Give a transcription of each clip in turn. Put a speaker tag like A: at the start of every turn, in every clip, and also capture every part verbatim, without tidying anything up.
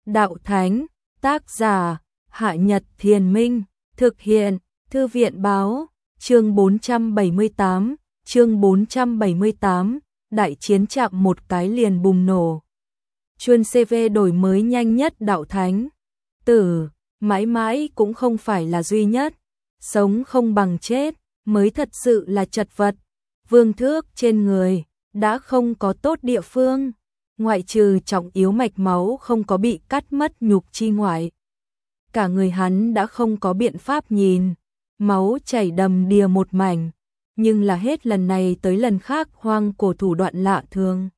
A: Đạo Thánh, tác giả, Hạ Nhật Thiền Minh, thực hiện, Thư viện báo, chương bốn trăm bảy mươi tám, chương bốn trăm bảy mươi tám, đại chiến chạm một cái liền bùng nổ. Chuyên xê vê đổi mới nhanh nhất Đạo Thánh. Tử, mãi mãi cũng không phải là duy nhất, sống không bằng chết, mới thật sự là chật vật. Vương Thước trên người, đã không có tốt địa phương, ngoại trừ trọng yếu mạch máu không có bị cắt mất nhục chi ngoại. Cả người hắn đã không có biện pháp nhìn, máu chảy đầm đìa một mảnh, nhưng là hết lần này tới lần khác Hoang Cổ thủ đoạn lạ thường.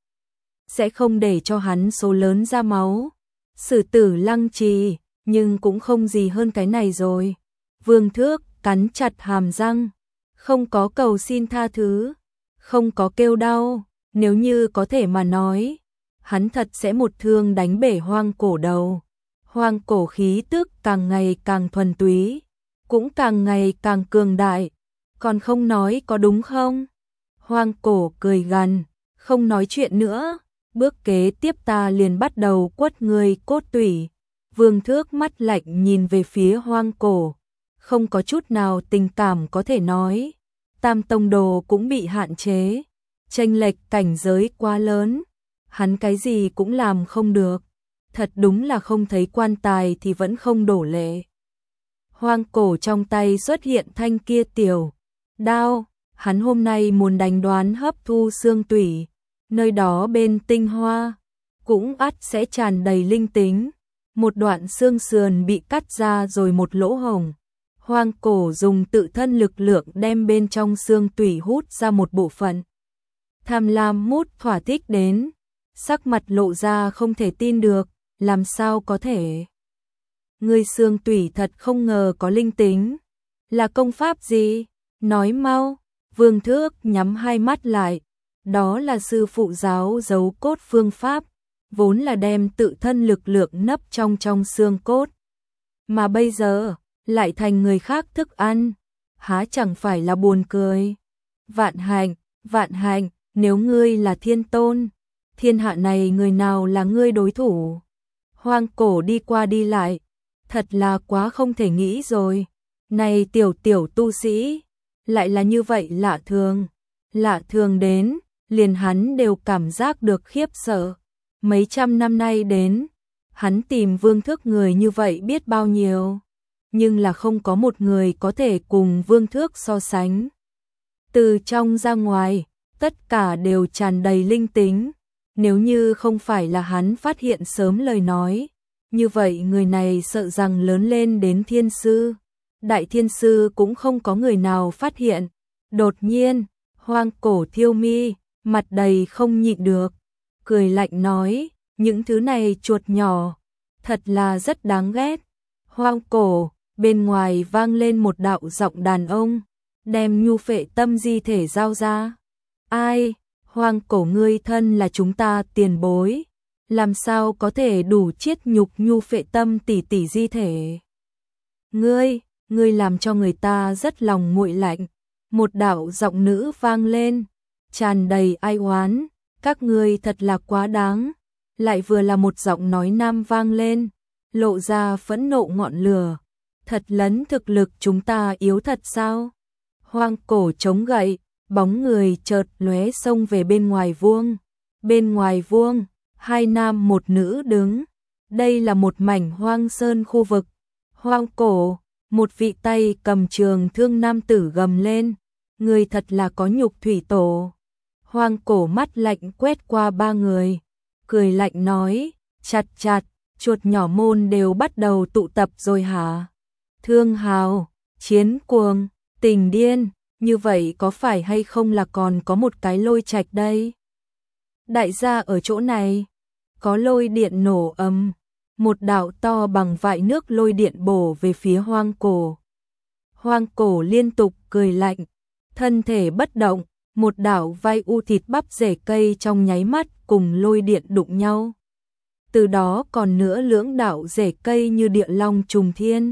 A: Sẽ không để cho hắn số lớn ra máu, xử tử lăng trì, nhưng cũng không gì hơn cái này rồi. Vương Thước cắn chặt hàm răng, không có cầu xin tha thứ, không có kêu đau, nếu như có thể mà nói, hắn thật sẽ một thương đánh bể Hoang Cổ đầu. Hoang Cổ khí tức càng ngày càng thuần túy, cũng càng ngày càng cường đại, còn không nói có đúng không? Hoang Cổ cười gằn, không nói chuyện nữa, bước kế tiếp ta liền bắt đầu quất người cốt tủy. Vương Thước mắt lạnh nhìn về phía Hoang Cổ, không có chút nào tình cảm có thể nói. Tam tông đồ cũng bị hạn chế, chênh lệch cảnh giới quá lớn, hắn cái gì cũng làm không được. Thật đúng là không thấy quan tài thì vẫn không đổ lệ. Hoang Cổ trong tay xuất hiện thanh kia tiểu đao, hắn hôm nay muốn đánh đoán hấp thu xương tủy, nơi đó bên tinh hoa cũng ắt sẽ tràn đầy linh tính. Một đoạn xương sườn bị cắt ra rồi một lỗ hổng. Hoang Cổ dùng tự thân lực lượng đem bên trong xương tủy hút ra một bộ phận. Tham lam mút thỏa thích đến, sắc mặt lộ ra không thể tin được, làm sao có thể? Ngươi xương tủy thật không ngờ có linh tính, là công pháp gì? Nói mau. Vương Thước nhắm hai mắt lại, đó là sư phụ giáo giấu cốt phương pháp, vốn là đem tự thân lực lượng nấp trong trong xương cốt. Mà bây giờ, lại thành người khác thức ăn, há chẳng phải là buồn cười. Vạn hạnh, vạn hạnh, nếu ngươi là thiên tôn, thiên hạ này người nào là ngươi đối thủ? Hoang Cổ đi qua đi lại, thật là quá không thể nghĩ rồi. Này tiểu tiểu tu sĩ, lại là như vậy lạ thường, lạ thường đến, liền hắn đều cảm giác được khiếp sợ. Mấy trăm năm nay đến, hắn tìm Vương Thước người như vậy biết bao nhiêu, nhưng là không có một người có thể cùng Vương Thước so sánh. Từ trong ra ngoài, tất cả đều tràn đầy linh tính, nếu như không phải là hắn phát hiện sớm lời nói, như vậy người này sợ rằng lớn lên đến thiên sư, đại thiên sư cũng không có người nào phát hiện. Đột nhiên, Hoang Cổ thiêu mi, mặt đầy không nhịn được, cười lạnh nói, những thứ này chuột nhỏ, thật là rất đáng ghét. Hoang Cổ, bên ngoài vang lên một đạo giọng đàn ông, đem nhu phệ tâm di thể giao ra. Ai? Hoang Cổ ngươi thân là chúng ta tiền bối, làm sao có thể đủ chiết nhục nhu phệ tâm tỷ tỷ di thể? Ngươi, ngươi làm cho người ta rất lòng nguội lạnh. Một đạo giọng nữ vang lên, tràn đầy ai oán, các ngươi thật là quá đáng. Lại vừa là một giọng nói nam vang lên, lộ ra phẫn nộ ngọn lửa. Thật lấn thực lực chúng ta yếu thật sao? Hoang Cổ chống gậy, bóng người chợt lóe xông về bên ngoài vuông. Bên ngoài vuông, hai nam một nữ đứng. Đây là một mảnh hoang sơn khu vực. Hoang Cổ, một vị tay cầm trường thương nam tử gầm lên, người thật là có nhục thủy tổ. Hoang Cổ mắt lạnh quét qua ba người, cười lạnh nói, chặt chặt, chuột nhỏ môn đều bắt đầu tụ tập rồi hả? Thương hào, chiến cuồng, tình điên, như vậy có phải hay không là còn có một cái lôi trạch đây? Đại gia ở chỗ này, có lôi điện nổ ầm, một đạo to bằng vại nước lôi điện bổ về phía Hoang Cổ. Hoang Cổ liên tục cười lạnh, thân thể bất động, một đạo vai u thịt bắp rễ cây trong nháy mắt cùng lôi điện đụng nhau. Từ đó còn nữa lưỡng đạo rễ cây như địa long trùng thiên.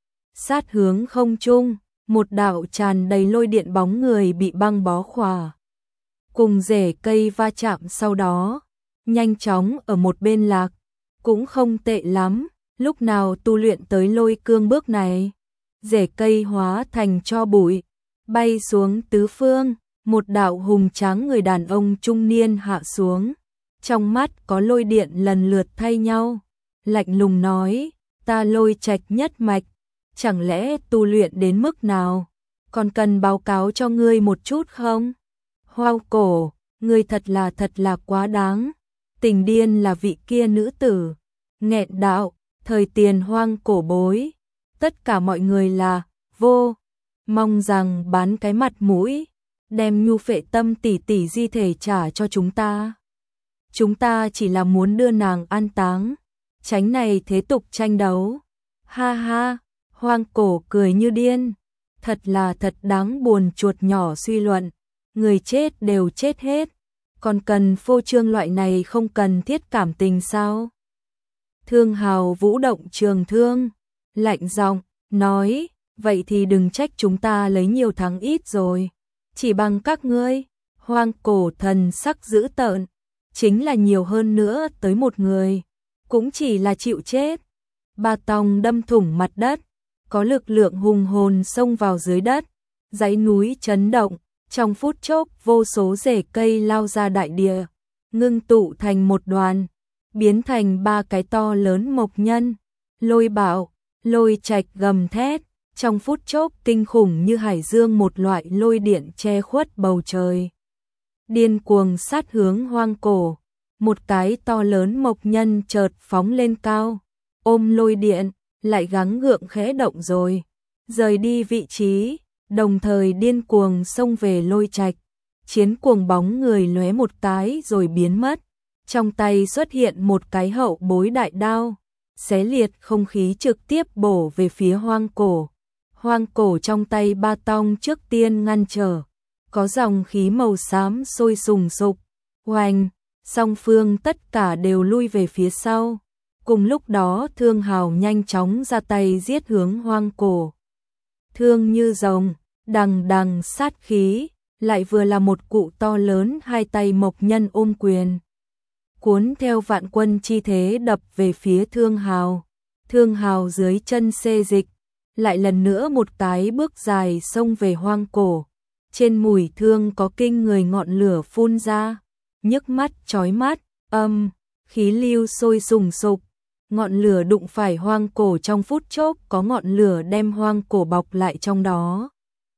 A: Sát hướng không trung, một đạo tràn đầy lôi điện bóng người bị băng bó khỏa. Cùng rễ cây va chạm sau đó, nhanh chóng ở một bên lạc. cũng không tệ lắm, lúc nào tu luyện tới lôi cương bước này. Rễ cây hóa thành tro bụi, bay xuống tứ phương, một đạo hùng tráng người đàn ông trung niên hạ xuống. Trong mắt có lôi điện lần lượt thay nhau, lạnh lùng nói, ta Lôi Trạch nhất mạch, chẳng lẽ tu luyện đến mức nào, còn cần báo cáo cho ngươi một chút không? Hoang Cổ, ngươi thật là thật là quá đáng. Tình Điên là vị kia nữ tử, nghẹn đạo, thời tiền Hoang Cổ bối, tất cả mọi người là vô, mong rằng bán cái mặt mũi, đem Nhu Phệ Tâm tỷ tỷ di thể trả cho chúng ta. Chúng ta chỉ là muốn đưa nàng an táng, tránh này thế tục tranh đấu. Ha ha, Hoang Cổ cười như điên, thật là thật đáng buồn. Chuột nhỏ suy luận, người chết đều chết hết, còn cần phô trương loại này không cần thiết cảm tình sao? Thương Hào vũ động trường thương, lạnh giọng nói, vậy thì đừng trách chúng ta lấy nhiều thắng ít rồi, chỉ bằng các ngươi. Hoang Cổ thần sắc dữ tợn, chính là nhiều hơn nữa tới một người, cũng chỉ là chịu chết. Ba tòng đâm thủng mặt đất, có lực lượng hùng hồn xông vào dưới đất, dãy núi chấn động, trong phút chốc vô số rễ cây lao ra đại địa, ngưng tụ thành một đoàn, biến thành ba cái to lớn mộc nhân. Lôi Bạo, Lôi Trạch gầm thét, trong phút chốc kinh khủng như hải dương, một loại lôi điện che khuất bầu trời, điên cuồng sát hướng Hoang Cổ. Một cái to lớn mộc nhân chợt phóng lên cao, ôm lôi điện, lại gắng gượng khẽ động rồi rời đi vị trí, đồng thời điên cuồng xông về Lôi Trạch. Chiến cuồng bóng người lóe một cái rồi biến mất, trong tay xuất hiện một cái hậu bối đại đao, xé liệt không khí trực tiếp bổ về phía Hoang Cổ. Hoang Cổ trong tay ba tong trước tiên ngăn trở, có dòng khí màu xám sôi sùng sục, oanh, song phương tất cả đều lui về phía sau. Cùng lúc đó Thương Hào nhanh chóng ra tay giết hướng Hoang Cổ. Thương như rồng, đằng đằng sát khí, lại vừa là một cụ to lớn, hai tay mộc nhân ôm quyền, cuốn theo vạn quân chi thế đập về phía Thương Hào. Thương Hào dưới chân xê dịch, lại lần nữa một cái bước dài xông về Hoang Cổ. Trên mũi thương có kinh người ngọn lửa phun ra, nhức mắt chói mắt, âm, khí lưu sôi sùng sục. Ngọn lửa đụng phải Hoang Cổ trong phút chốc, có ngọn lửa đem Hoang Cổ bọc lại trong đó.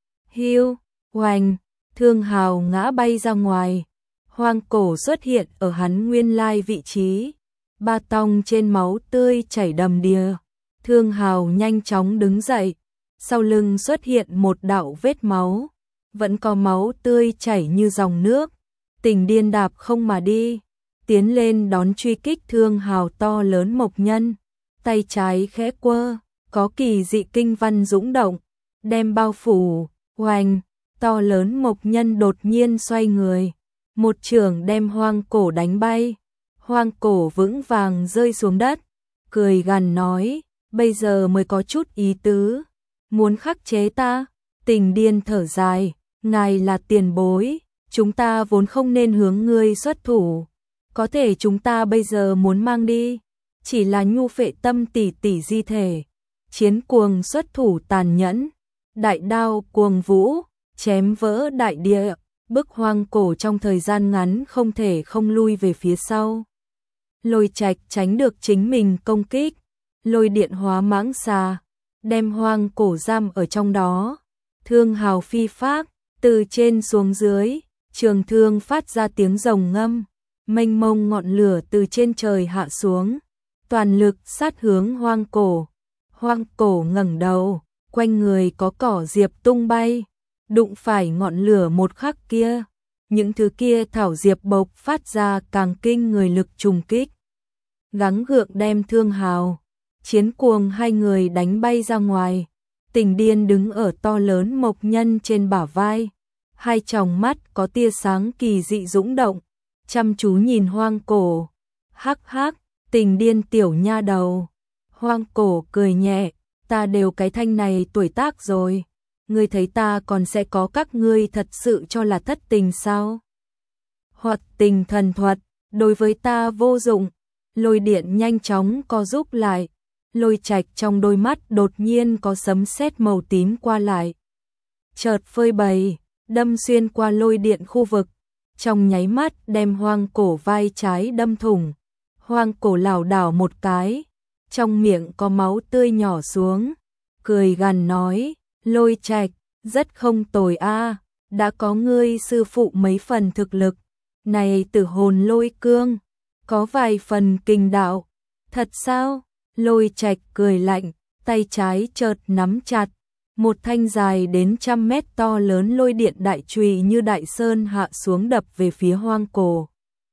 A: Hiu, oanh, Thương Hào ngã bay ra ngoài. Hoang Cổ xuất hiện ở hắn nguyên lai vị trí, ba tong trên máu tươi chảy đầm đìa. Thương Hào nhanh chóng đứng dậy, sau lưng xuất hiện một đạo vết máu, vẫn có máu tươi chảy như dòng nước. Tình Điên đạp không mà đi, tiến lên đón truy kích Thương Hào to lớn mộc nhân, tay trái khẽ quơ, có kỳ dị kinh văn dũng động, đem bao phủ. Oanh, to lớn mộc nhân đột nhiên xoay người, một chưởng đem Hoang Cổ đánh bay. Hoang Cổ vững vàng rơi xuống đất, cười gằn nói, bây giờ mới có chút ý tứ, muốn khắc chế ta. Tình Điên thở dài, ngài là tiền bối, chúng ta vốn không nên hướng ngươi xuất thủ, có thể chúng ta bây giờ muốn mang đi chỉ là Nhu Phệ Tâm tỷ tỷ di thể. Chiến cuồng xuất thủ tàn nhẫn, đại đao cuồng vũ, chém vỡ đại địa, bức Hoang Cổ trong thời gian ngắn không thể không lui về phía sau. Lôi Trạch tránh được chính mình công kích, lôi điện hóa mãng xà, đem Hoang Cổ giam ở trong đó. Thương Hào phi phác, từ trên xuống dưới, trường thương phát ra tiếng rồng ngâm, mênh mông ngọn lửa từ trên trời hạ xuống, toàn lực sát hướng Hoang Cổ. Hoang Cổ ngẩng đầu, quanh người có cỏ diệp tung bay, đụng phải ngọn lửa một khắc kia, những thứ kia thảo diệp bộc phát ra càng kinh người lực trùng kích, gắng gượng đem Thương Hào, Chiến cuồng hai người đánh bay ra ngoài. Tình Điên đứng ở to lớn mộc nhân trên bả vai, hai tròng mắt có tia sáng kỳ dị dũng động, chăm chú nhìn Hoang Cổ. Hắc hắc, Tình Điên tiểu nha đầu. Hoang Cổ cười nhẹ, ta đều cái thanh này tuổi tác rồi, ngươi thấy ta còn sẽ có các ngươi thật sự cho là thất tình sao? Hoặc tình thần thuật, đối với ta vô dụng, lôi điện nhanh chóng co rút lại, Lôi Trạch trong đôi mắt đột nhiên có sấm sét màu tím qua lại. Chợt phơi bày, đâm xuyên qua lôi điện khu vực, trong nháy mắt đem Hoang Cổ vai trái đâm thủng. Hoang Cổ lảo đảo một cái, trong miệng có máu tươi nhỏ xuống, cười gằn nói, Lôi Trạch, rất không tồi a, đã có ngươi sư phụ mấy phần thực lực, này Tử Hồn Lôi Cương, có vài phần kinh đạo, thật sao? Lôi Trạch cười lạnh, tay trái chợt nắm chặt, một thanh dài đến trăm mét to lớn lôi điện đại chùy như đại sơn hạ xuống đập về phía Hoang Cổ.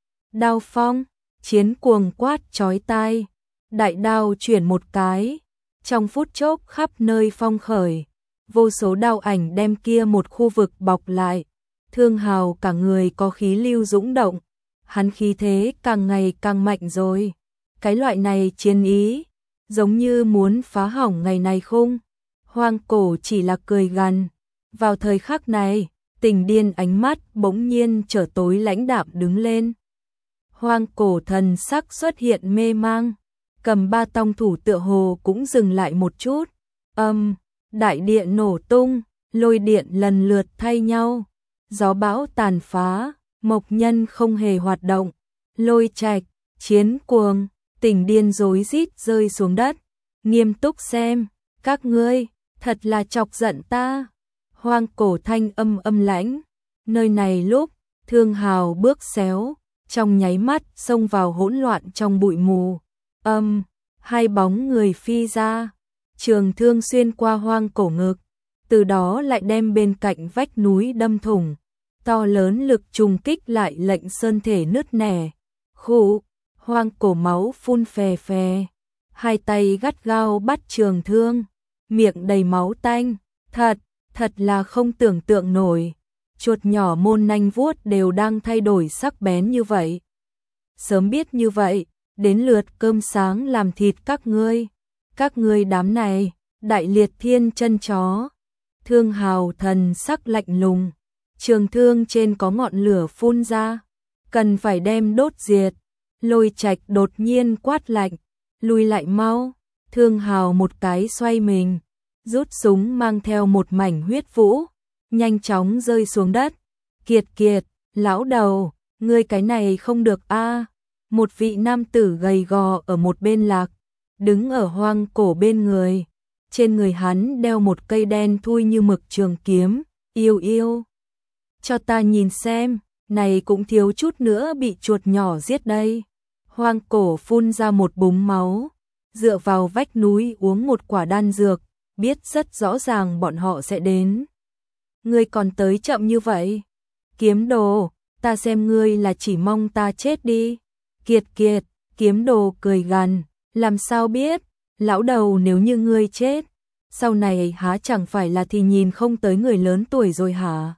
A: Đao phong, chiến cuồng quát chói tai, đại đao chuyển một cái, trong phút chốc khắp nơi phong khởi, vô số đao ảnh đem kia một khu vực bọc lại. Thương Hào cả người có khí lưu dũng động, hắn khí thế càng ngày càng mạnh rồi. Cái loại này chiến ý, giống như muốn phá hỏng ngày này không? Hoang Cổ chỉ là cười gằn. Vào thời khắc này, Tình Điên ánh mắt bỗng nhiên trở tối lãnh đạm đứng lên. Hoang Cổ thần sắc xuất hiện mê mang, cầm ba tông thủ tựa hồ cũng dừng lại một chút. Âm, đại điện nổ tung, lôi điện lần lượt thay nhau, gió bão tàn phá, Mộc Nhân không hề hoạt động. Lôi Trạch, chiến cuồng, Tình Điên rối rít rơi xuống đất, nghiêm túc xem, các ngươi, thật là chọc giận ta. Hoang Cổ thanh âm âm lãnh, nơi này lúc, Thương Hào bước xéo, trong nháy mắt xông vào hỗn loạn trong bụi mù. Âm, hai bóng người phi ra, trường thương xuyên qua Hoang Cổ ngực, từ đó lại đem bên cạnh vách núi đâm thủng, to lớn lực trùng kích lại lệnh sơn thể nứt nẻ. Khụ, Hoang Cổ máu phun phè phè, hai tay gắt gao bắt trường thương, miệng đầy máu tanh, thật, thật là không tưởng tượng nổi, chuột nhỏ môn nanh vuốt đều đang thay đổi sắc bén như vậy. Sớm biết như vậy, đến lượt cơm sáng làm thịt các ngươi, các ngươi đám này, đại liệt thiên chân chó. Thương Hào thần sắc lạnh lùng, trường thương trên có ngọn lửa phun ra, cần phải đem đốt diệt. Lôi Trạch đột nhiên quát lạnh, lùi lại mau. Thương Hào một cái xoay mình, rút súng mang theo một mảnh huyết vũ, nhanh chóng rơi xuống đất. Kiệt kiệt, lão đầu, ngươi cái này không được a. Một vị nam tử gầy gò ở một bên lạc, đứng ở Hoang Cổ bên người. Trên người hắn đeo một cây đen thui như mực trường kiếm, yêu yêu. Cho ta nhìn xem, này cũng thiếu chút nữa bị chuột nhỏ giết đây. Hoang Cổ phun ra một búng máu, dựa vào vách núi uống một quả đan dược, biết rất rõ ràng bọn họ sẽ đến. Ngươi còn tới chậm như vậy. Kiếm Đồ, ta xem ngươi là chỉ mong ta chết đi. Kiệt kiệt, Kiếm Đồ cười gằn, làm sao biết, lão đầu nếu như ngươi chết, sau này há chẳng phải là thì nhìn không tới người lớn tuổi rồi hả?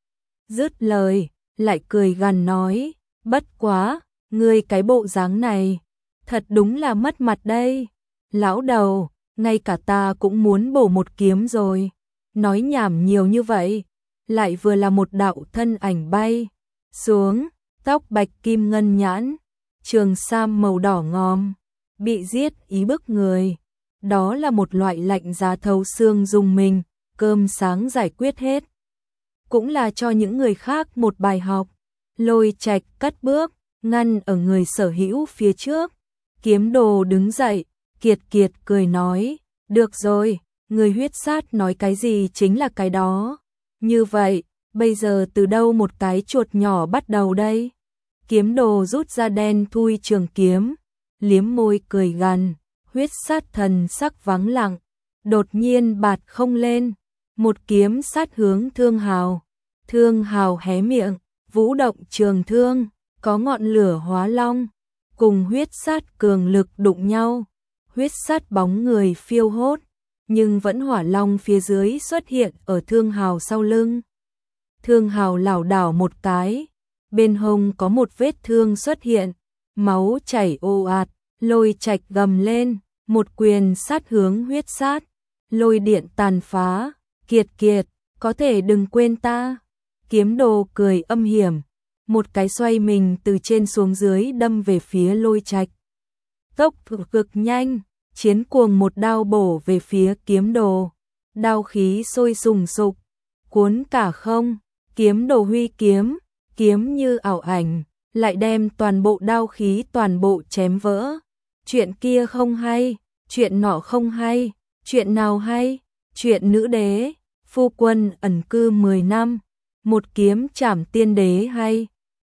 A: Dứt lời, lại cười gằn nói, bất quá, ngươi cái bộ dáng này, thật đúng là mất mặt đây. Lão đầu, ngay cả ta cũng muốn bổ một kiếm rồi. Nói nhảm nhiều như vậy, lại vừa là một đạo thân ảnh bay xuống, tóc bạch kim ngân nhãn, trường sam màu đỏ ngòm, bị giết ý bức người. Đó là một loại lạnh giá thấu xương dùng mình, cơm sáng giải quyết hết. Cũng là cho những người khác một bài học. Lôi Trạch cất bước, ngăn ở người sở hữu phía trước. Kiếm Đồ đứng dậy, kiệt kiệt cười nói, được rồi, người huyết sát nói cái gì chính là cái đó. Như vậy, bây giờ từ đâu một cái chuột nhỏ bắt đầu đây? Kiếm Đồ rút ra đen thui trường kiếm, liếm môi cười gằn, huyết sát thần sắc vắng lặng, đột nhiên bạt không lên, một kiếm sát hướng Thương Hào. Thương Hào hé miệng, vũ động trường thương, có ngọn lửa hóa long, cùng huyết sát cường lực đụng nhau, huyết sát bóng người phiêu hốt, nhưng vẫn hỏa long phía dưới xuất hiện ở Thương Hào sau lưng. Thương Hào lảo đảo một cái, bên hông có một vết thương xuất hiện, máu chảy ồ ạt. Lôi Trạch gầm lên, một quyền sát hướng huyết sát, lôi điện tàn phá. Kiệt kiệt, có thể đừng quên ta. Kiếm Đồ cười âm hiểm, một cái xoay mình từ trên xuống dưới đâm về phía Lôi Trạch. tốc cực nhanh, chiến cuồng một đao bổ về phía kiếm đồ. Đao khí sôi sùng sục, cuốn cả không, kiếm đồ huy kiếm, kiếm như ảo ảnh, lại đem toàn bộ đao khí toàn bộ chém vỡ. Chuyện kia không hay, chuyện nọ không hay, chuyện nào hay? Chuyện nữ đế, phu quân ẩn cư mười năm, một kiếm trảm tiên đế hay.